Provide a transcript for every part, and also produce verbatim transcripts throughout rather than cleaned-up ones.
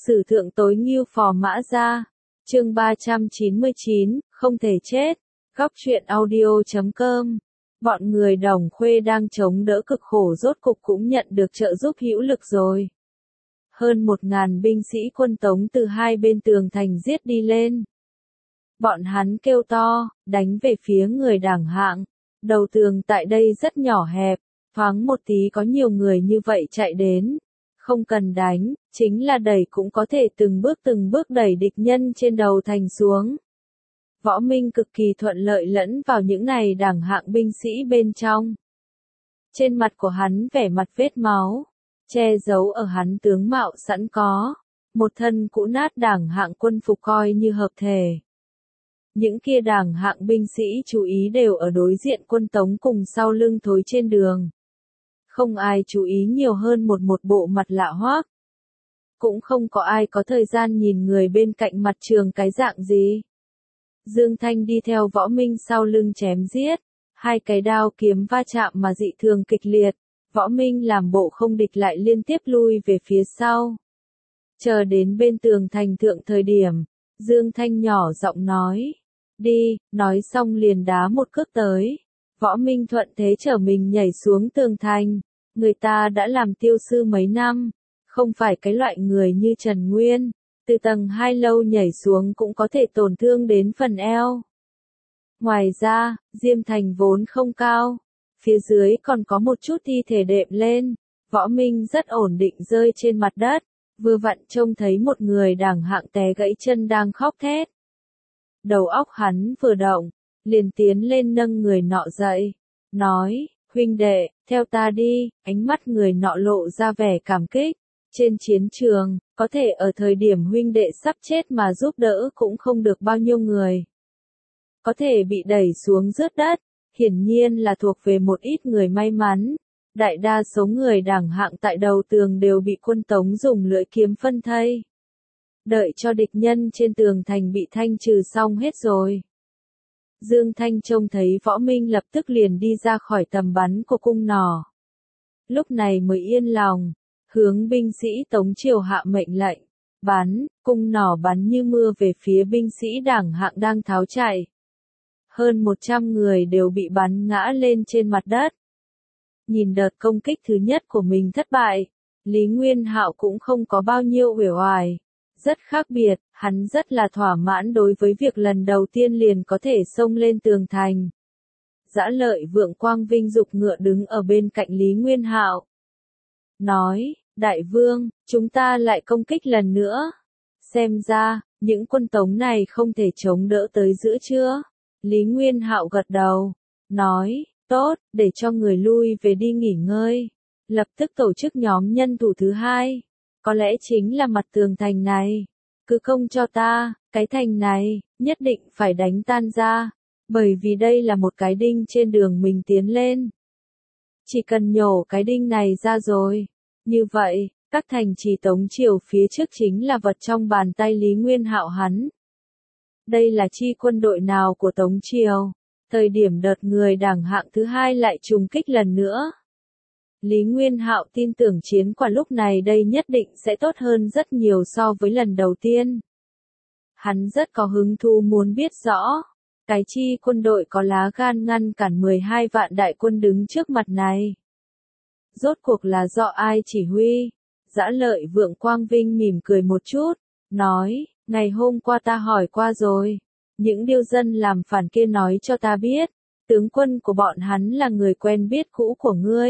Sử thượng tối ngưu phò mã gia. Chương ba trăm chín mươi chín, không thể chết. Góc truyện audio chấm com. Bọn người Đồng Khuê đang chống đỡ cực khổ rốt cục cũng nhận được trợ giúp hữu lực rồi. Hơn một ngàn binh sĩ quân Tống từ hai bên tường thành giết đi lên. Bọn hắn kêu to, đánh về phía người Đảng Hạng. Đầu tường tại đây rất nhỏ hẹp, thoáng một tí có nhiều người như vậy chạy đến. Không cần đánh, chính là đẩy cũng có thể từng bước từng bước đẩy địch nhân trên đầu thành xuống. Võ Minh cực kỳ thuận lợi lẫn vào những này Đảng Hạng binh sĩ bên trong. Trên mặt của hắn vẻ mặt vết máu, che giấu ở hắn tướng mạo sẵn có, một thân cũ nát Đảng Hạng quân phục coi như hợp thể. Những kia Đảng Hạng binh sĩ chú ý đều ở đối diện quân Tống cùng sau lưng thối trên đường. Không ai chú ý nhiều hơn một một bộ mặt lạ hoắc. Cũng không có ai có thời gian nhìn người bên cạnh mặt trường cái dạng gì. Dương Thanh đi theo Võ Minh sau lưng chém giết, hai cái đao kiếm va chạm mà dị thường kịch liệt, Võ Minh làm bộ không địch lại liên tiếp lui về phía sau. Chờ đến bên tường thành thượng thời điểm, Dương Thanh nhỏ giọng nói, đi, nói xong liền đá một cước tới. Võ Minh thuận thế trở mình nhảy xuống tường thành, người ta đã làm tiêu sư mấy năm, không phải cái loại người như Trần Nguyên, từ tầng hai lâu nhảy xuống cũng có thể tổn thương đến phần eo. Ngoài ra, Diêm Thành vốn không cao, phía dưới còn có một chút thi thể đệm lên, Võ Minh rất ổn định rơi trên mặt đất, vừa vặn trông thấy một người Đảng Hạng té gãy chân đang khóc thét. Đầu óc hắn vừa động, liền tiến lên nâng người nọ dậy, nói, huynh đệ, theo ta đi, ánh mắt người nọ lộ ra vẻ cảm kích. Trên chiến trường, có thể ở thời điểm huynh đệ sắp chết mà giúp đỡ cũng không được bao nhiêu người. Có thể bị đẩy xuống rớt đất, hiển nhiên là thuộc về một ít người may mắn. Đại đa số người Đảng Hạng tại đầu tường đều bị quân Tống dùng lưỡi kiếm phân thây. Đợi cho địch nhân trên tường thành bị thanh trừ xong hết rồi. Dương Thanh trông thấy Võ Minh lập tức liền đi ra khỏi tầm bắn của cung nỏ. Lúc này mới yên lòng, hướng binh sĩ Tống triều hạ mệnh lệnh, bắn, cung nỏ bắn như mưa về phía binh sĩ Đảng Hạng đang tháo chạy. Hơn một trăm người đều bị bắn ngã lên trên mặt đất. Nhìn đợt công kích thứ nhất của mình thất bại, Lý Nguyên Hạo cũng không có bao nhiêu uể oải. Rất khác biệt, hắn rất là thỏa mãn đối với việc lần đầu tiên liền có thể xông lên tường thành. Dã Lợi Vượng Quang vinh dục ngựa đứng ở bên cạnh Lý Nguyên Hạo. Nói, Đại Vương, chúng ta lại công kích lần nữa. Xem ra, những quân Tống này không thể chống đỡ tới giữa trưa. Lý Nguyên Hạo gật đầu, nói, tốt, để cho người lui về đi nghỉ ngơi. Lập tức tổ chức nhóm nhân thủ thứ hai. Có lẽ chính là mặt tường thành này. Cứ công cho ta, cái thành này, nhất định phải đánh tan ra. Bởi vì đây là một cái đinh trên đường mình tiến lên. Chỉ cần nhổ cái đinh này ra rồi. Như vậy, các thành trì Tống triều phía trước chính là vật trong bàn tay Lý Nguyên Hạo hắn. Đây là chi quân đội nào của Tống triều? Thời điểm đợt người Đảng Hạng thứ hai lại trùng kích lần nữa. Lý Nguyên Hạo tin tưởng chiến quả lúc này đây nhất định sẽ tốt hơn rất nhiều so với lần đầu tiên. Hắn rất có hứng thú muốn biết rõ, cái chi quân đội có lá gan ngăn cản mười hai vạn đại quân đứng trước mặt này. Rốt cuộc là do ai chỉ huy? Dã Lợi Vượng Quang Vinh mỉm cười một chút, nói, ngày hôm qua ta hỏi qua rồi. Những điêu dân làm phản kia nói cho ta biết, tướng quân của bọn hắn là người quen biết cũ của ngươi.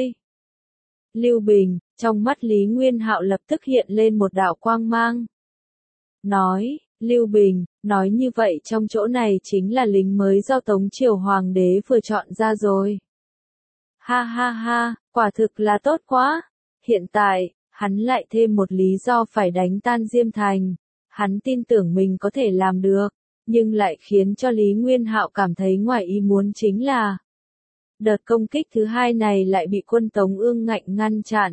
Lưu Bình, trong mắt Lý Nguyên Hạo lập tức hiện lên một đạo quang mang. Nói, Lưu Bình, nói như vậy trong chỗ này chính là lính mới do Tống triều hoàng đế vừa chọn ra rồi. Ha ha ha, quả thực là tốt quá. Hiện tại, hắn lại thêm một lý do phải đánh tan Diêm Thành. Hắn tin tưởng mình có thể làm được, nhưng lại khiến cho Lý Nguyên Hạo cảm thấy ngoài ý muốn chính là đợt công kích thứ hai này lại bị quân Tống ương ngạnh ngăn chặn.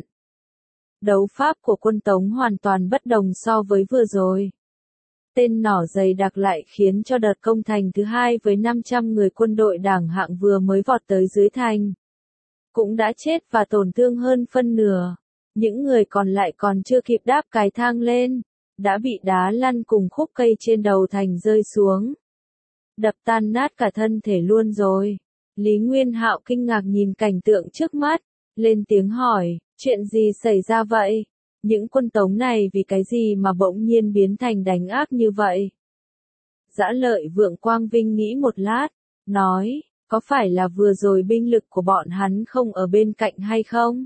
Đấu pháp của quân Tống hoàn toàn bất đồng so với vừa rồi. Tên nỏ dày đặc lại khiến cho đợt công thành thứ hai với năm trăm người quân đội Đảng Hạng vừa mới vọt tới dưới thành. Cũng đã chết và tổn thương hơn phân nửa. Những người còn lại còn chưa kịp đáp cái thang lên. đã bị đá lăn cùng khúc cây trên đầu thành rơi xuống. Đập tan nát cả thân thể luôn rồi. Lý Nguyên Hạo kinh ngạc nhìn cảnh tượng trước mắt, lên tiếng hỏi, chuyện gì xảy ra vậy? Những quân Tống này vì cái gì mà bỗng nhiên biến thành đánh áp như vậy? Dã Lợi Vượng Quang Vinh nghĩ một lát, nói, có phải là vừa rồi binh lực của bọn hắn không ở bên cạnh hay không?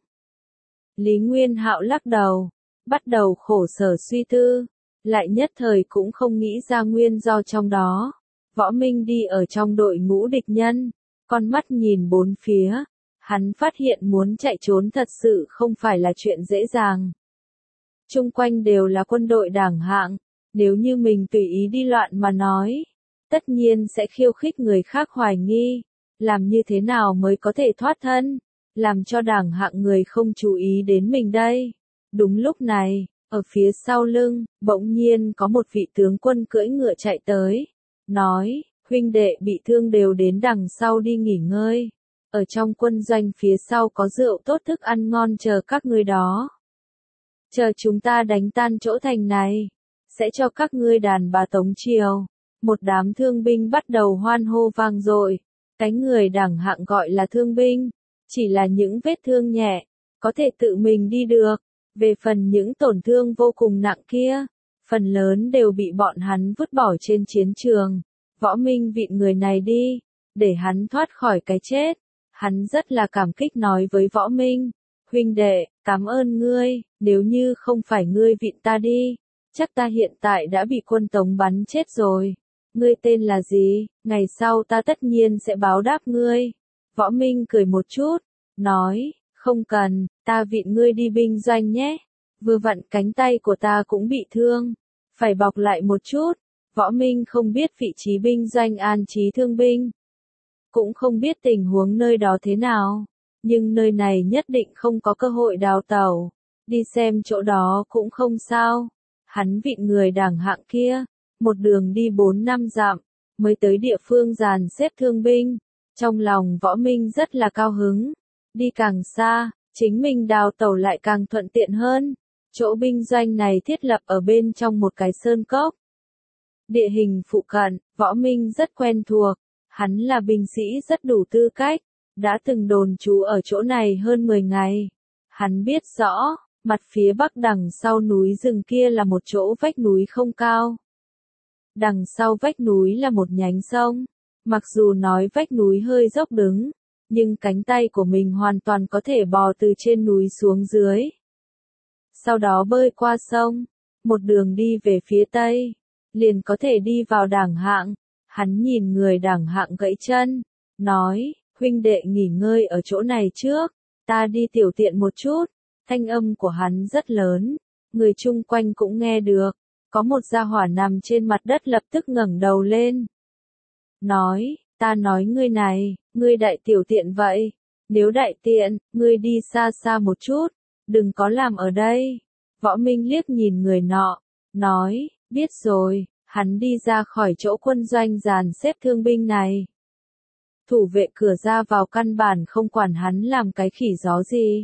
Lý Nguyên Hạo lắc đầu, bắt đầu khổ sở suy tư, lại nhất thời cũng không nghĩ ra nguyên do trong đó. Võ Minh đi ở trong đội ngũ địch nhân, con mắt nhìn bốn phía, hắn phát hiện muốn chạy trốn thật sự không phải là chuyện dễ dàng. Chung quanh đều là quân đội đảng hạng, nếu như mình tùy ý đi loạn mà nói, tất nhiên sẽ khiêu khích người khác hoài nghi, làm như thế nào mới có thể thoát thân, làm cho đảng hạng người không chú ý đến mình đây. Đúng lúc này, ở phía sau lưng, bỗng nhiên có một vị tướng quân cưỡi ngựa chạy tới, nói, huynh đệ bị thương đều đến đằng sau đi nghỉ ngơi, ở trong quân doanh phía sau có rượu tốt thức ăn ngon chờ các ngươi đó. Chờ chúng ta đánh tan chỗ thành này, sẽ cho các ngươi đàn bà tống triều. Một đám thương binh bắt đầu hoan hô vang dội, cái người đẳng hạng gọi là thương binh, chỉ là những vết thương nhẹ, có thể tự mình đi được, về phần những tổn thương vô cùng nặng kia, phần lớn đều bị bọn hắn vứt bỏ trên chiến trường. Võ Minh vịn người này đi, để hắn thoát khỏi cái chết. Hắn rất là cảm kích nói với Võ Minh, huynh đệ, cảm ơn ngươi, nếu như không phải ngươi vịn ta đi, chắc ta hiện tại đã bị quân Tống bắn chết rồi. Ngươi tên là gì, ngày sau ta tất nhiên sẽ báo đáp ngươi. Võ Minh cười một chút, nói, không cần, ta vịn ngươi đi binh doanh nhé. Vừa vặn cánh tay của ta cũng bị thương, phải bọc lại một chút. Võ Minh không biết vị trí binh doanh an trí thương binh, cũng không biết tình huống nơi đó thế nào, nhưng nơi này nhất định không có cơ hội đào tẩu, đi xem chỗ đó cũng không sao. Hắn vịn người đảng hạng kia, một đường đi bốn năm dặm, mới tới địa phương dàn xếp thương binh. Trong lòng Võ Minh rất là cao hứng, đi càng xa, chính mình đào tẩu lại càng thuận tiện hơn. Chỗ binh doanh này thiết lập ở bên trong một cái sơn cốc. Địa hình phụ cận, Võ Minh rất quen thuộc, hắn là binh sĩ rất đủ tư cách, đã từng đồn trú ở chỗ này hơn mười ngày. Hắn biết rõ, mặt phía bắc đằng sau núi rừng kia là một chỗ vách núi không cao. Đằng sau vách núi là một nhánh sông, mặc dù nói vách núi hơi dốc đứng, nhưng cánh tay của mình hoàn toàn có thể bò từ trên núi xuống dưới. Sau đó bơi qua sông, một đường đi về phía tây, liền có thể đi vào đảng hạng. Hắn nhìn người đảng hạng gãy chân, nói, huynh đệ nghỉ ngơi ở chỗ này trước, ta đi tiểu tiện một chút. Thanh âm của hắn rất lớn, người chung quanh cũng nghe được, có một gia hỏa nằm trên mặt đất lập tức ngẩng đầu lên. Nói, ta nói ngươi này, ngươi đại tiểu tiện vậy, nếu đại tiện, ngươi đi xa xa một chút, đừng có làm ở đây. Võ Minh liếc nhìn người nọ, nói, biết rồi. Hắn đi ra khỏi chỗ quân doanh dàn xếp thương binh này. Thủ vệ cửa ra vào căn bản không quản hắn làm cái khỉ gió gì.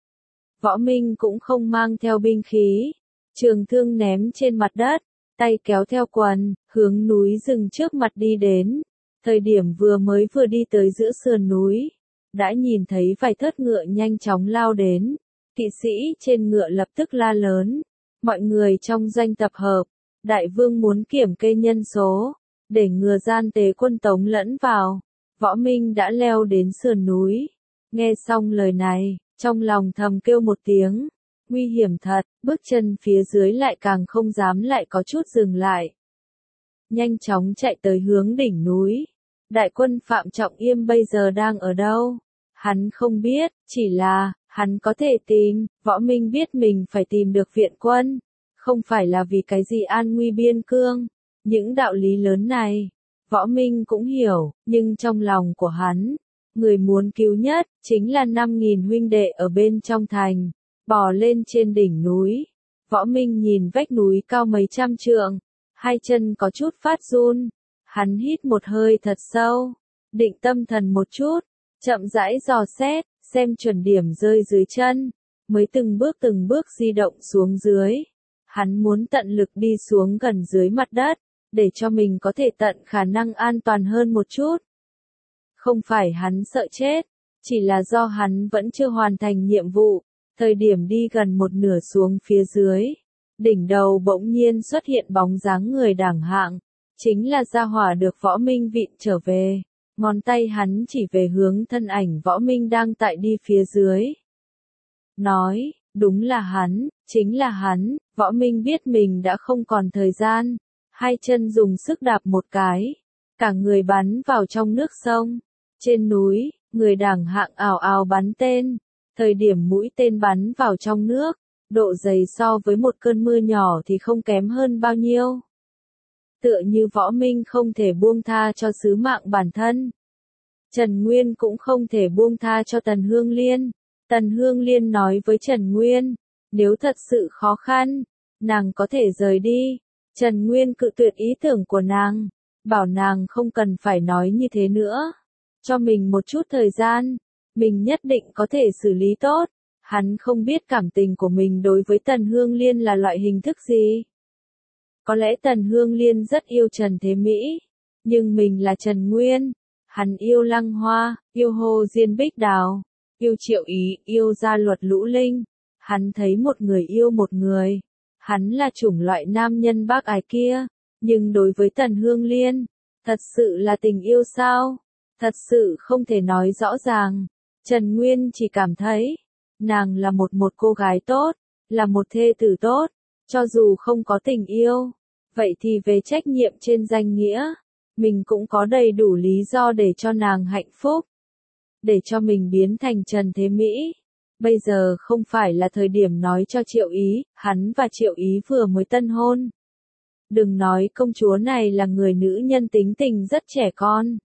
Võ Minh cũng không mang theo binh khí, trường thương ném trên mặt đất, tay kéo theo quần, hướng núi rừng trước mặt đi đến. Thời điểm vừa mới vừa đi tới giữa sườn núi, đã nhìn thấy vài thớt ngựa nhanh chóng lao đến. Kỵ sĩ trên ngựa lập tức la lớn, mọi người trong doanh tập hợp. Đại vương muốn kiểm kê nhân số, để ngừa gian tế quân Tống lẫn vào. Võ Minh đã leo đến sườn núi. Nghe xong lời này, trong lòng thầm kêu một tiếng. Nguy hiểm thật, bước chân phía dưới lại càng không dám lại có chút dừng lại. Nhanh chóng chạy tới hướng đỉnh núi. Đại quân Phạm Trọng Yêm bây giờ đang ở đâu? Hắn không biết, chỉ là, hắn có thể tìm. Võ Minh biết mình phải tìm được viện quân. Không phải là vì cái gì an nguy biên cương, những đạo lý lớn này, Võ Minh cũng hiểu, nhưng trong lòng của hắn, người muốn cứu nhất, chính là năm nghìn huynh đệ ở bên trong thành, bò lên trên đỉnh núi. Võ Minh nhìn vách núi cao mấy trăm trượng, hai chân có chút phát run, hắn hít một hơi thật sâu, định tâm thần một chút, chậm rãi dò xét, xem chuẩn điểm rơi dưới chân, mới từng bước từng bước di động xuống dưới. Hắn muốn tận lực đi xuống gần dưới mặt đất, để cho mình có thể tận khả năng an toàn hơn một chút. Không phải hắn sợ chết, chỉ là do hắn vẫn chưa hoàn thành nhiệm vụ, thời điểm đi gần một nửa xuống phía dưới. Đỉnh đầu bỗng nhiên xuất hiện bóng dáng người đẳng hạng, chính là gia hỏa được Võ Minh vịn trở về. Ngón tay hắn chỉ về hướng thân ảnh Võ Minh đang tại đi phía dưới. Nói, đúng là hắn, chính là hắn. Võ Minh biết mình đã không còn thời gian, hai chân dùng sức đạp một cái, cả người bắn vào trong nước sông. Trên núi, người đẳng hạng ào ào bắn tên, thời điểm mũi tên bắn vào trong nước, độ dày so với một cơn mưa nhỏ thì không kém hơn bao nhiêu. Tựa như Võ Minh không thể buông tha cho sứ mạng bản thân. Trần Nguyên cũng không thể buông tha cho Tần Hương Liên. Tần Hương Liên nói với Trần Nguyên, nếu thật sự khó khăn, nàng có thể rời đi. Trần Nguyên cự tuyệt ý tưởng của nàng, bảo nàng không cần phải nói như thế nữa. Cho mình một chút thời gian, mình nhất định có thể xử lý tốt. Hắn không biết cảm tình của mình đối với Tần Hương Liên là loại hình thức gì. Có lẽ Tần Hương Liên rất yêu Trần Thế Mỹ, nhưng mình là Trần Nguyên. Hắn yêu Lăng Hoa, yêu Hồ Diên Bích Đào, yêu Triệu Ý, yêu Gia Luật Lũ Linh. Hắn thấy một người yêu một người. Hắn là chủng loại nam nhân bác ái kia, nhưng đối với Tần Hương Liên, thật sự là tình yêu sao? Thật sự không thể nói rõ ràng. Trần Nguyên chỉ cảm thấy, nàng là một một cô gái tốt, là một thê tử tốt, cho dù không có tình yêu, vậy thì về trách nhiệm trên danh nghĩa, mình cũng có đầy đủ lý do để cho nàng hạnh phúc, để cho mình biến thành Trần Thế Mỹ. Bây giờ không phải là thời điểm nói cho Triệu Ý, hắn và Triệu Ý vừa mới tân hôn. Đừng nói công chúa này là người nữ nhân tính tình rất trẻ con.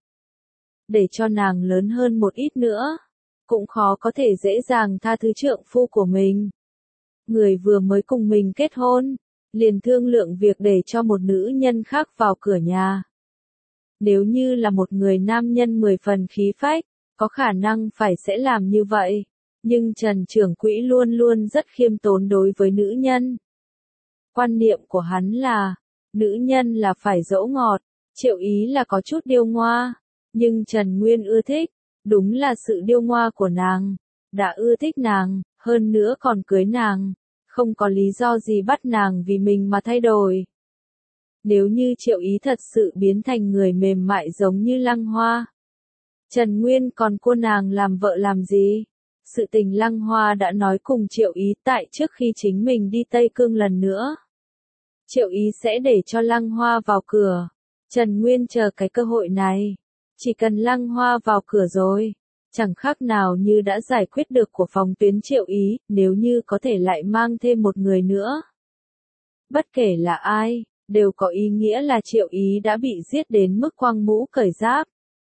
Để cho nàng lớn hơn một ít nữa, cũng khó có thể dễ dàng tha thứ trượng phu của mình. Người vừa mới cùng mình kết hôn, liền thương lượng việc để cho một nữ nhân khác vào cửa nhà. Nếu như là một người nam nhân mười phần khí phách, có khả năng phải sẽ làm như vậy. Nhưng Trần Trưởng Quỹ luôn luôn rất khiêm tốn đối với nữ nhân. Quan niệm của hắn là, nữ nhân là phải dỗ ngọt, Triệu Ý là có chút điêu ngoa, nhưng Trần Nguyên ưa thích, đúng là sự điêu ngoa của nàng, đã ưa thích nàng, hơn nữa còn cưới nàng, không có lý do gì bắt nàng vì mình mà thay đổi. Nếu như Triệu Ý thật sự biến thành người mềm mại giống như Lăng Hoa, Trần Nguyên còn cô nàng làm vợ làm gì? Sự tình Lăng Hoa đã nói cùng Triệu Ý tại trước khi chính mình đi Tây Cương lần nữa. Triệu Ý sẽ để cho Lăng Hoa vào cửa. Trần Nguyên chờ cái cơ hội này. Chỉ cần Lăng Hoa vào cửa rồi, chẳng khác nào như đã giải quyết được của phòng tuyến Triệu Ý, nếu như có thể lại mang thêm một người nữa. Bất kể là ai, đều có ý nghĩa là Triệu Ý đã bị giết đến mức quăng mũ cởi giáp.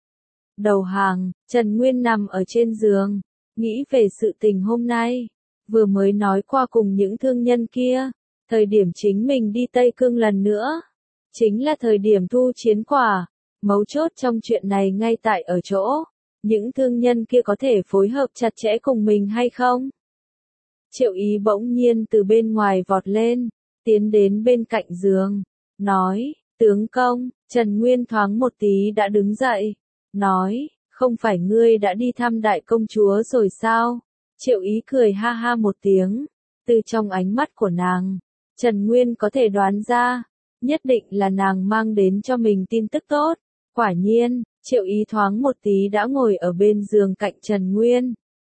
Đầu hàng, Trần Nguyên nằm ở trên giường, nghĩ về sự tình hôm nay, vừa mới nói qua cùng những thương nhân kia, thời điểm chính mình đi Tây Cương lần nữa, chính là thời điểm thu chiến quả, mấu chốt trong chuyện này ngay tại ở chỗ, những thương nhân kia có thể phối hợp chặt chẽ cùng mình hay không? Triệu Ý bỗng nhiên từ bên ngoài vọt lên, tiến đến bên cạnh giường, nói, tướng công, Trần Nguyên thoáng một tí đã đứng dậy, nói, không phải ngươi đã đi thăm đại công chúa rồi sao? Triệu Ý cười ha ha một tiếng, từ trong ánh mắt của nàng, Trần Nguyên có thể đoán ra, nhất định là nàng mang đến cho mình tin tức tốt. Quả nhiên, Triệu Ý thoáng một tí đã ngồi ở bên giường cạnh Trần Nguyên.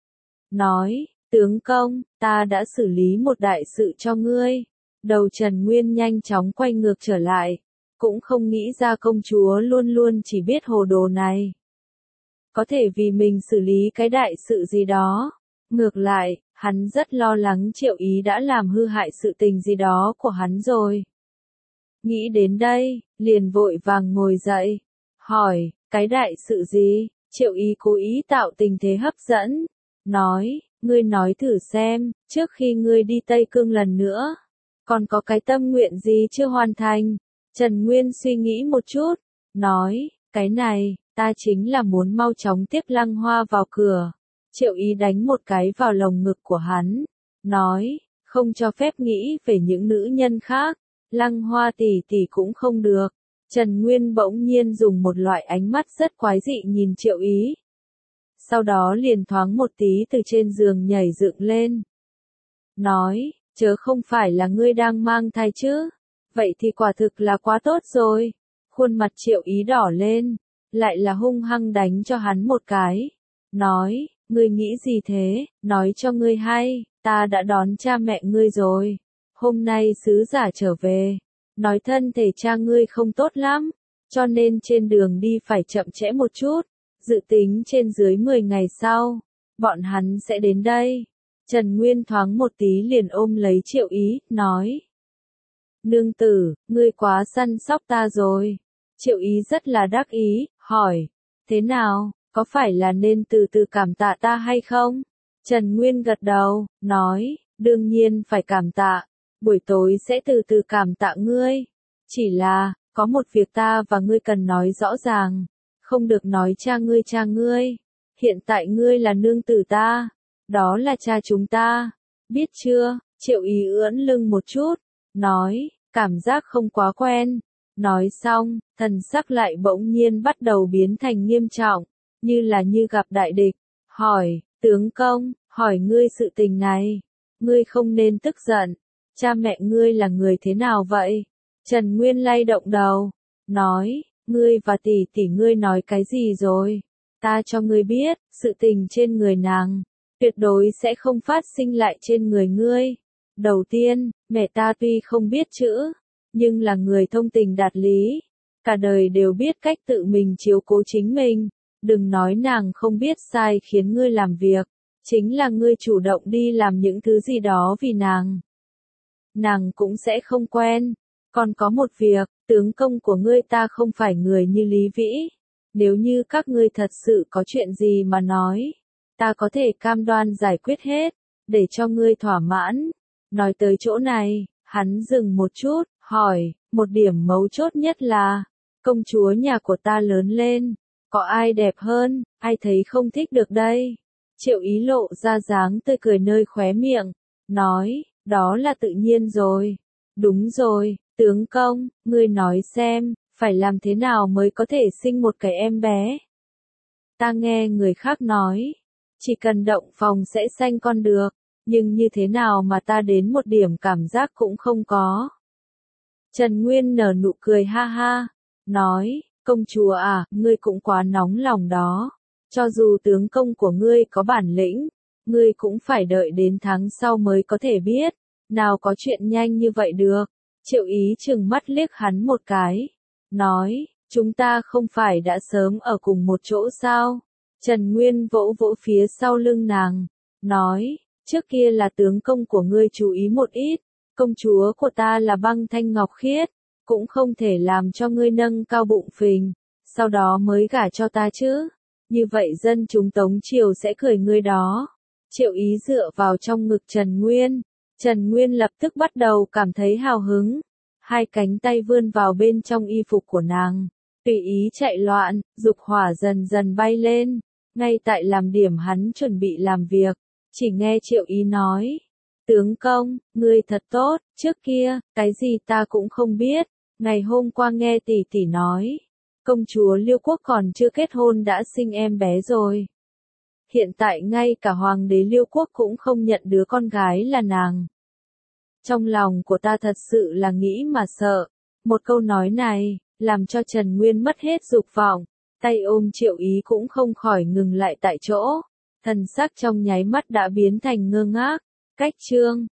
Nói, tướng công, ta đã xử lý một đại sự cho ngươi. Đầu Trần Nguyên nhanh chóng quay ngược trở lại, cũng không nghĩ ra công chúa luôn luôn chỉ biết hồ đồ này. Có thể vì mình xử lý cái đại sự gì đó. Ngược lại, hắn rất lo lắng Triệu Ý đã làm hư hại sự tình gì đó của hắn rồi. Nghĩ đến đây, liền vội vàng ngồi dậy, hỏi, cái đại sự gì? Triệu Ý cố ý tạo tình thế hấp dẫn, nói, ngươi nói thử xem, trước khi ngươi đi Tây Cương lần nữa, còn có cái tâm nguyện gì chưa hoàn thành? Trần Nguyên suy nghĩ một chút, nói, cái này, ta chính là muốn mau chóng tiếp Lăng Hoa vào cửa. Triệu Ý đánh một cái vào lồng ngực của hắn, nói, không cho phép nghĩ về những nữ nhân khác, Lăng Hoa tỷ tỷ cũng không được. Trần Nguyên bỗng nhiên dùng một loại ánh mắt rất quái dị nhìn Triệu Ý. Sau đó liền thoáng một tí từ trên giường nhảy dựng lên. Nói, chớ không phải là ngươi đang mang thai chứ? Vậy thì quả thực là quá tốt rồi. Khuôn mặt Triệu Ý đỏ lên, lại là hung hăng đánh cho hắn một cái. Nói, ngươi nghĩ gì thế? Nói cho ngươi hay, ta đã đón cha mẹ ngươi rồi. Hôm nay sứ giả trở về, nói thân thể cha ngươi không tốt lắm, cho nên trên đường đi phải chậm trễ một chút. Dự tính trên dưới mười ngày sau, bọn hắn sẽ đến đây. Trần Nguyên thoáng một tí liền ôm lấy Triệu Ý, nói. Nương tử, ngươi quá săn sóc ta rồi. Triệu Ý rất là đắc ý, hỏi. Thế nào, có phải là nên từ từ cảm tạ ta hay không? Trần Nguyên gật đầu, nói. Đương nhiên phải cảm tạ. Buổi tối sẽ từ từ cảm tạ ngươi. Chỉ là, có một việc ta và ngươi cần nói rõ ràng. Không được nói cha ngươi cha ngươi. Hiện tại ngươi là nương tử ta. Đó là cha chúng ta. Biết chưa? Triệu Ý ưỡn lưng một chút. Nói, cảm giác không quá quen. Nói xong, thần sắc lại bỗng nhiên bắt đầu biến thành nghiêm trọng. Như là như gặp đại địch. Hỏi, tướng công, hỏi ngươi sự tình này. Ngươi không nên tức giận. Cha mẹ ngươi là người thế nào vậy? Trần Nguyên lay động đầu. Nói, ngươi và tỷ tỷ ngươi nói cái gì rồi? Ta cho ngươi biết, sự tình trên người nàng, tuyệt đối sẽ không phát sinh lại trên người ngươi. Đầu tiên, mẹ ta tuy không biết chữ, nhưng là người thông tình đạt lý. Cả đời đều biết cách tự mình chiếu cố chính mình. Đừng nói nàng không biết sai khiến ngươi làm việc. Chính là ngươi chủ động đi làm những thứ gì đó vì nàng. Nàng cũng sẽ không quen. Còn có một việc, tướng công của ngươi ta không phải người như Lý Vĩ. Nếu như các ngươi thật sự có chuyện gì mà nói, ta có thể cam đoan giải quyết hết, để cho ngươi thỏa mãn. Nói tới chỗ này, hắn dừng một chút, hỏi, một điểm mấu chốt nhất là, công chúa nhà của ta lớn lên, có ai đẹp hơn, ai thấy không thích được đây? Triệu Ý lộ ra dáng tươi cười nơi khóe miệng, nói, đó là tự nhiên rồi. Đúng rồi, tướng công, ngươi nói xem, phải làm thế nào mới có thể sinh một cái em bé? Ta nghe người khác nói, chỉ cần động phòng sẽ sanh con được, nhưng như thế nào mà ta đến một điểm cảm giác cũng không có. Trần Nguyên nở nụ cười ha ha, nói, công chúa à, ngươi cũng quá nóng lòng đó. Cho dù tướng công của ngươi có bản lĩnh, ngươi cũng phải đợi đến tháng sau mới có thể biết, nào có chuyện nhanh như vậy được. Triệu Ý trừng mắt liếc hắn một cái, nói, chúng ta không phải đã sớm ở cùng một chỗ sao? Trần Nguyên vỗ vỗ phía sau lưng nàng, nói, trước kia là tướng công của ngươi chú ý một ít, công chúa của ta là Băng Thanh Ngọc Khiết, cũng không thể làm cho ngươi nâng cao bụng phình, sau đó mới gả cho ta chứ. Như vậy dân chúng Tống Triều sẽ cười ngươi đó. Triệu Ý dựa vào trong ngực Trần Nguyên. Trần Nguyên lập tức bắt đầu cảm thấy hào hứng. Hai cánh tay vươn vào bên trong y phục của nàng. Tùy ý chạy loạn, dục hỏa dần dần bay lên. Ngay tại làm điểm hắn chuẩn bị làm việc. Chỉ nghe Triệu Ý nói. Tướng công, ngươi thật tốt, trước kia, cái gì ta cũng không biết. Ngày hôm qua nghe tỷ tỷ nói. Công chúa Liêu Quốc còn chưa kết hôn đã sinh em bé rồi. Hiện tại ngay cả hoàng đế Liêu Quốc cũng không nhận đứa con gái là nàng. Trong lòng của ta thật sự là nghĩ mà sợ. Một câu nói này, làm cho Trần Nguyên mất hết dục vọng. Tay ôm Triệu Ý cũng không khỏi ngừng lại tại chỗ. Thần sắc trong nháy mắt đã biến thành ngơ ngác. Cách chương